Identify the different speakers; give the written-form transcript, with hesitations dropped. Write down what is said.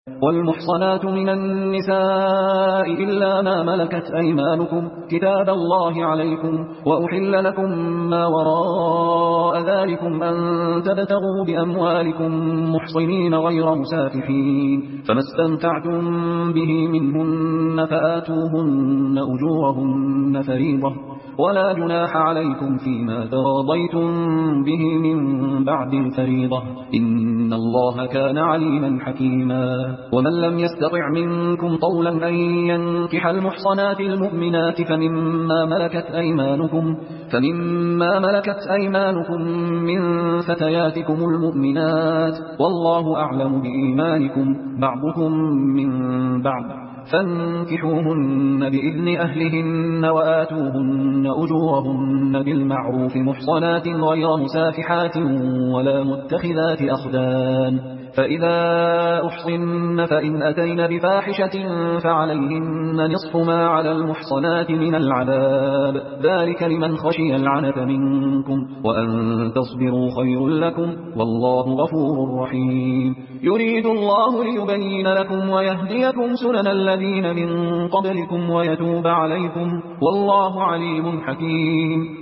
Speaker 1: والمحصنات من النساء إلا ما ملكت أيمانكم كتاب الله عليكم، وأحل لكم ما وراء ذلكم أن تبتغوا بأموالكم محصنين غير مسافحين، فما استمتعتم به منهن فآتوهن أجورهن فريضة، ولا جناح عليكم فيما تراضيتم به من بعد الفريضة، إن الله كان عليما حكيما. ومن لم يستطع منكم طولا أن ينكح المحصنات المؤمنات فمما ملكت أيمانكم من فتياتكم المؤمنات، والله أعلم بإيمانكم بعضكم من بعض، فانكحوهن بإذن أهلهن وآتوهن أجورهن بالمعروف محصنات غير مسافحات ولا متخذات أخدان، فإذا أحصن فإن أتين بفاحشة فعليهن نصف ما على المحصنات من العذاب، ذلك لمن خشي العنة منكم، وأن تصبروا خير لكم، والله غفور رحيم. يريد الله ليبين لكم ويهديكم سنن الذين من قبلكم ويتوب عليكم، والله عليم حكيم.